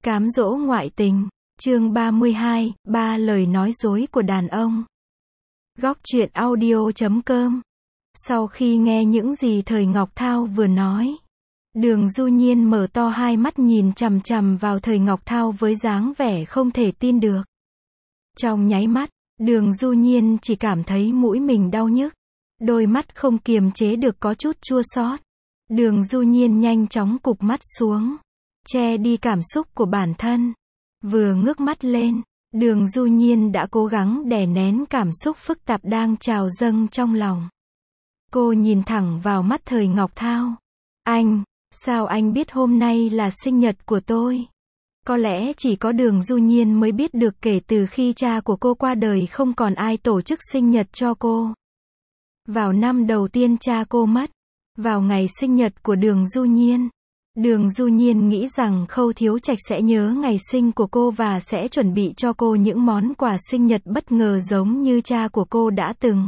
Cám dỗ ngoại tình, chương 32, ba lời nói dối của đàn ông. Góc truyện audio.com. Sau khi nghe những gì Thời Ngọc Thao vừa nói, Đường Du Nhiên mở to hai mắt nhìn chằm chằm vào Thời Ngọc Thao với dáng vẻ không thể tin được. Trong nháy mắt, Đường Du Nhiên chỉ cảm thấy mũi mình đau nhức, đôi mắt không kiềm chế được có chút chua xót. Đường Du Nhiên nhanh chóng cụp mắt xuống, che đi cảm xúc của bản thân. Vừa ngước mắt lên, Đường Du Nhiên đã cố gắng đè nén cảm xúc phức tạp đang trào dâng trong lòng. Cô nhìn thẳng vào mắt Thời Ngọc Thao. Anh, sao anh biết hôm nay là sinh nhật của tôi? Có lẽ chỉ có Đường Du Nhiên mới biết được kể từ khi cha của cô qua đời không còn ai tổ chức sinh nhật cho cô. Vào năm đầu tiên cha cô mất, vào ngày sinh nhật của Đường Du Nhiên, Đường Du Nhiên nghĩ rằng Khâu Thiếu Trạch sẽ nhớ ngày sinh của cô và sẽ chuẩn bị cho cô những món quà sinh nhật bất ngờ giống như cha của cô đã từng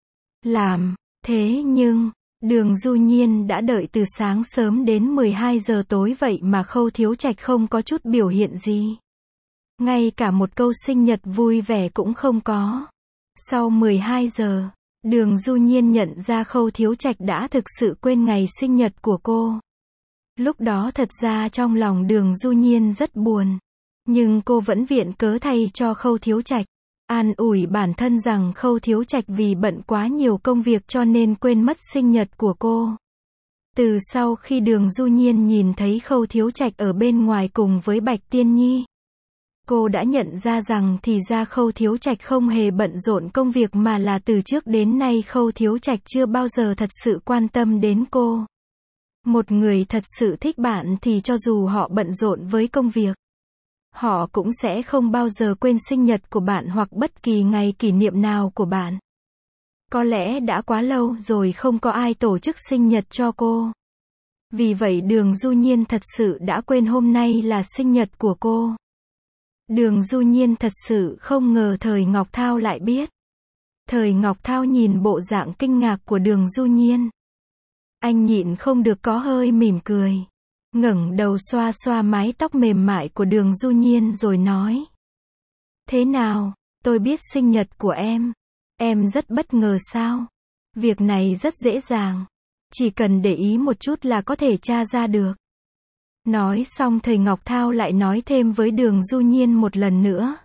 làm. Thế nhưng, Đường Du Nhiên đã đợi từ sáng sớm đến 12 giờ tối vậy mà Khâu Thiếu Trạch không có chút biểu hiện gì. Ngay cả một câu sinh nhật vui vẻ cũng không có. Sau 12 giờ, Đường Du Nhiên nhận ra Khâu Thiếu Trạch đã thực sự quên ngày sinh nhật của cô. Lúc đó thật ra trong lòng Đường Du Nhiên rất buồn, nhưng cô vẫn viện cớ thay cho Khâu Thiếu Trạch, an ủi bản thân rằng Khâu Thiếu Trạch vì bận quá nhiều công việc cho nên quên mất sinh nhật của cô. Từ sau khi Đường Du Nhiên nhìn thấy Khâu Thiếu Trạch ở bên ngoài cùng với Bạch Tiên Nhi, cô đã nhận ra rằng thì ra Khâu Thiếu Trạch không hề bận rộn công việc mà là từ trước đến nay Khâu Thiếu Trạch chưa bao giờ thật sự quan tâm đến cô. Một người thật sự thích bạn thì cho dù họ bận rộn với công việc, họ cũng sẽ không bao giờ quên sinh nhật của bạn hoặc bất kỳ ngày kỷ niệm nào của bạn. Có lẽ đã quá lâu rồi không có ai tổ chức sinh nhật cho cô. Vì vậy Đường Du Nhiên thật sự đã quên hôm nay là sinh nhật của cô. Đường Du Nhiên thật sự không ngờ Thời Ngọc Thao lại biết. Thời Ngọc Thao nhìn bộ dạng kinh ngạc của Đường Du Nhiên, anh nhịn không được có hơi mỉm cười, ngẩng đầu xoa xoa mái tóc mềm mại của Đường Du Nhiên rồi nói: Thế nào, tôi biết sinh nhật của em rất bất ngờ sao? Việc này rất dễ dàng, chỉ cần để ý một chút là có thể tra ra được. Nói xong Thời Ngọc Thao lại nói thêm với Đường Du Nhiên một lần nữa: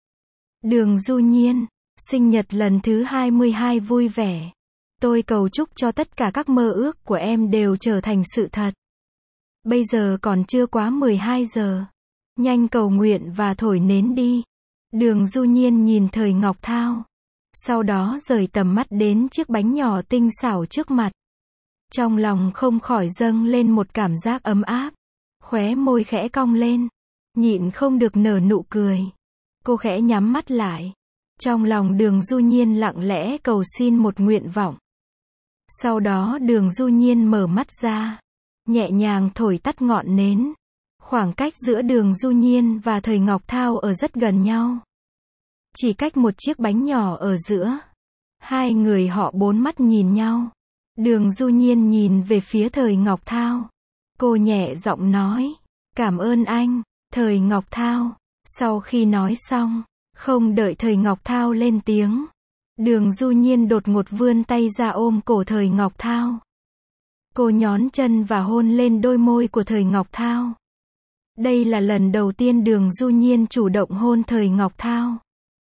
Đường Du Nhiên, sinh nhật lần thứ 22 vui vẻ. Tôi cầu chúc cho tất cả các mơ ước của em đều trở thành sự thật. Bây giờ còn chưa quá 12 giờ. Nhanh cầu nguyện và thổi nến đi. Đường Du Nhiên nhìn Thời Ngọc Thao, sau đó rời tầm mắt đến chiếc bánh nhỏ tinh xảo trước mặt. Trong lòng không khỏi dâng lên một cảm giác ấm áp. Khóe môi khẽ cong lên, nhịn không được nở nụ cười. Cô khẽ nhắm mắt lại. Trong lòng Đường Du Nhiên lặng lẽ cầu xin một nguyện vọng. Sau đó Đường Du Nhiên mở mắt ra, nhẹ nhàng thổi tắt ngọn nến. Khoảng cách giữa Đường Du Nhiên và Thời Ngọc Thao ở rất gần nhau, chỉ cách một chiếc bánh nhỏ ở giữa. Hai người họ bốn mắt nhìn nhau. Đường Du Nhiên nhìn về phía Thời Ngọc Thao. Cô nhẹ giọng nói: Cảm ơn anh, Thời Ngọc Thao. Sau khi nói xong, không đợi Thời Ngọc Thao lên tiếng, Đường Du Nhiên đột ngột vươn tay ra ôm cổ Thời Ngọc Thao. Cô nhón chân và hôn lên đôi môi của Thời Ngọc Thao. Đây là lần đầu tiên Đường Du Nhiên chủ động hôn Thời Ngọc Thao.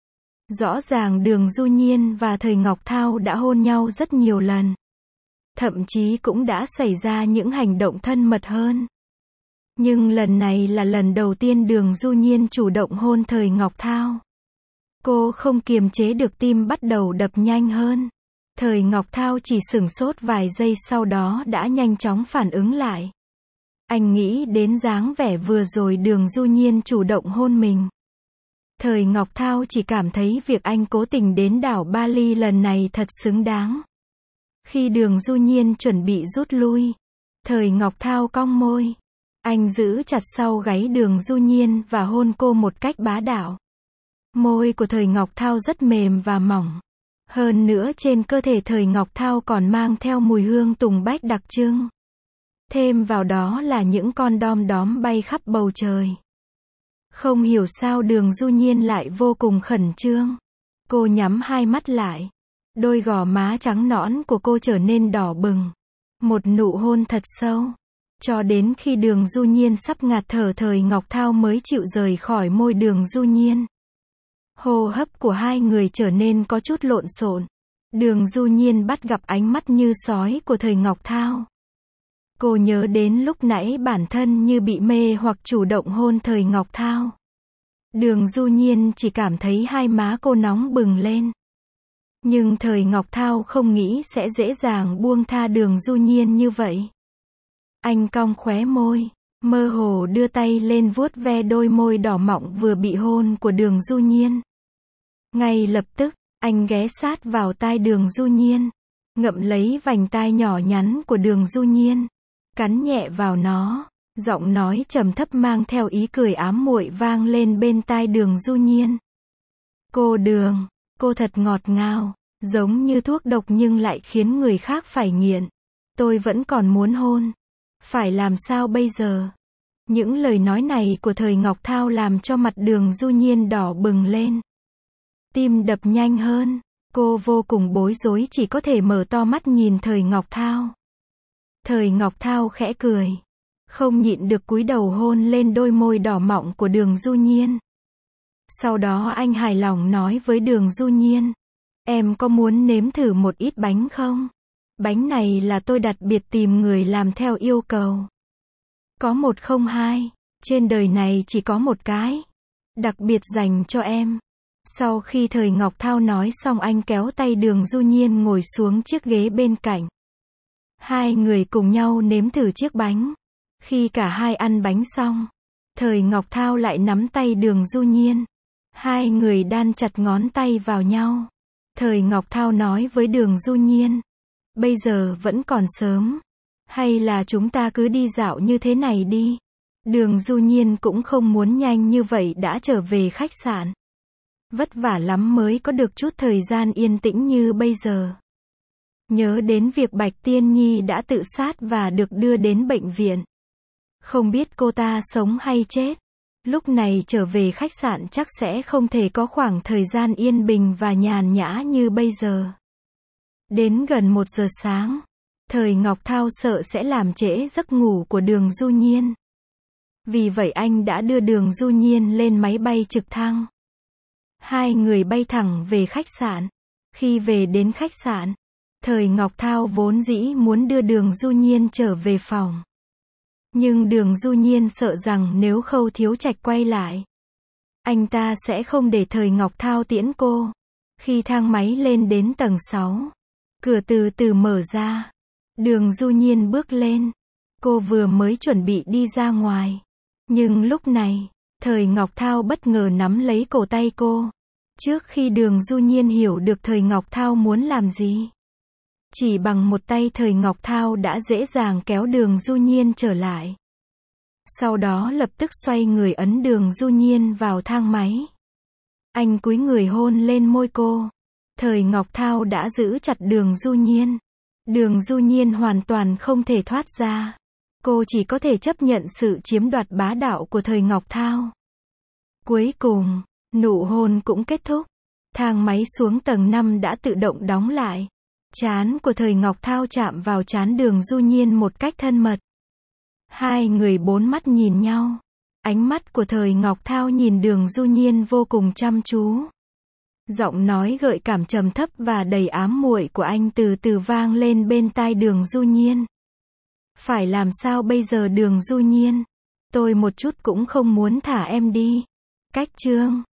Rõ ràng Đường Du Nhiên và Thời Ngọc Thao đã hôn nhau rất nhiều lần. Thậm chí cũng đã xảy ra những hành động thân mật hơn. Nhưng lần này là lần đầu tiên Đường Du Nhiên chủ động hôn Thời Ngọc Thao. Cô không kiềm chế được, tim bắt đầu đập nhanh hơn. Thời Ngọc Thao chỉ sửng sốt vài giây sau đó đã nhanh chóng phản ứng lại. Anh nghĩ đến dáng vẻ vừa rồi Đường Du Nhiên chủ động hôn mình. Thời Ngọc Thao chỉ cảm thấy việc anh cố tình đến đảo Bali lần này thật xứng đáng. Khi Đường Du Nhiên chuẩn bị rút lui, Thời Ngọc Thao cong môi. Anh giữ chặt sau gáy Đường Du Nhiên và hôn cô một cách bá đạo. Môi của Thời Ngọc Thao rất mềm và mỏng. Hơn nữa trên cơ thể Thời Ngọc Thao còn mang theo mùi hương tùng bách đặc trưng. Thêm vào đó là những con đom đóm bay khắp bầu trời. Không hiểu sao Đường Du Nhiên lại vô cùng khẩn trương. Cô nhắm hai mắt lại. Đôi gò má trắng nõn của cô trở nên đỏ bừng. Một nụ hôn thật sâu. Cho đến khi Đường Du Nhiên sắp ngạt thở, Thời Ngọc Thao mới chịu rời khỏi môi Đường Du Nhiên. Hô hấp của hai người trở nên có chút lộn xộn. Đường Du Nhiên bắt gặp ánh mắt như sói của Thời Ngọc Thao. Cô nhớ đến lúc nãy bản thân như bị mê hoặc chủ động hôn Thời Ngọc Thao. Đường Du Nhiên chỉ cảm thấy hai má cô nóng bừng lên. Nhưng Thời Ngọc Thao không nghĩ sẽ dễ dàng buông tha Đường Du Nhiên như vậy. Anh cong khóe môi, mơ hồ đưa tay lên vuốt ve đôi môi đỏ mọng vừa bị hôn của Đường Du Nhiên. Ngay lập tức, anh ghé sát vào tai Đường Du Nhiên, ngậm lấy vành tai nhỏ nhắn của Đường Du Nhiên, cắn nhẹ vào nó. Giọng nói trầm thấp mang theo ý cười ám muội vang lên bên tai Đường Du Nhiên. Cô Đường, cô thật ngọt ngào, giống như thuốc độc nhưng lại khiến người khác phải nghiện. Tôi vẫn còn muốn hôn. Phải làm sao bây giờ? Những lời nói này của Thời Ngọc Thao làm cho mặt Đường Du Nhiên đỏ bừng lên. Tim đập nhanh hơn. Cô vô cùng bối rối, chỉ có thể mở to mắt nhìn Thời Ngọc Thao. Thời Ngọc Thao khẽ cười. Không nhịn được cúi đầu hôn lên đôi môi đỏ mọng của Đường Du Nhiên. Sau đó anh hài lòng nói với Đường Du Nhiên. Em có muốn nếm thử một ít bánh không? Bánh này là tôi đặc biệt tìm người làm theo yêu cầu. Có một không hai. Trên đời này chỉ có một cái. Đặc biệt dành cho em. Sau khi Thời Ngọc Thao nói xong, anh kéo tay Đường Du Nhiên ngồi xuống chiếc ghế bên cạnh. Hai người cùng nhau nếm thử chiếc bánh. Khi cả hai ăn bánh xong, Thời Ngọc Thao lại nắm tay Đường Du Nhiên. Hai người đan chặt ngón tay vào nhau. Thời Ngọc Thao nói với Đường Du Nhiên. Bây giờ vẫn còn sớm. Hay là chúng ta cứ đi dạo như thế này đi. Đường Du Nhiên cũng không muốn nhanh như vậy đã trở về khách sạn. Vất vả lắm mới có được chút thời gian yên tĩnh như bây giờ. Nhớ đến việc Bạch Tiên Nhi đã tự sát và được đưa đến bệnh viện. Không biết cô ta sống hay chết. Lúc này trở về khách sạn chắc sẽ không thể có khoảng thời gian yên bình và nhàn nhã như bây giờ. Đến gần 1 giờ sáng, Thời Ngọc Thao sợ sẽ làm trễ giấc ngủ của Đường Du Nhiên. Vì vậy anh đã đưa Đường Du Nhiên lên máy bay trực thăng. Hai người bay thẳng về khách sạn. Khi về đến khách sạn, Thời Ngọc Thao vốn dĩ muốn đưa Đường Du Nhiên trở về phòng. Nhưng Đường Du Nhiên sợ rằng nếu Khâu Thiếu Trạch quay lại, anh ta sẽ không để Thời Ngọc Thao tiễn cô. Khi thang máy lên đến tầng 6, cửa từ từ mở ra. Đường Du Nhiên bước lên. Cô vừa mới chuẩn bị đi ra ngoài. Nhưng lúc này, Thời Ngọc Thao bất ngờ nắm lấy cổ tay cô. Trước khi Đường Du Nhiên hiểu được Thời Ngọc Thao muốn làm gì, chỉ bằng một tay Thời Ngọc Thao đã dễ dàng kéo Đường Du Nhiên trở lại. Sau đó lập tức xoay người ấn Đường Du Nhiên vào thang máy. Anh cúi người hôn lên môi cô. Thời Ngọc Thao đã giữ chặt Đường Du Nhiên. Đường Du Nhiên hoàn toàn không thể thoát ra. Cô chỉ có thể chấp nhận sự chiếm đoạt bá đạo của Thời Ngọc Thao. Cuối cùng, nụ hôn cũng kết thúc. Thang máy xuống tầng 5 đã tự động đóng lại. Trán của Thời Ngọc Thao chạm vào trán Đường Du Nhiên một cách thân mật. Hai người bốn mắt nhìn nhau. Ánh mắt của Thời Ngọc Thao nhìn Đường Du Nhiên vô cùng chăm chú. Giọng nói gợi cảm trầm thấp và đầy ám muội của anh từ từ vang lên bên tai Đường Du Nhiên. Phải làm sao bây giờ Đường Du Nhiên? Tôi một chút cũng không muốn thả em đi. Cách chương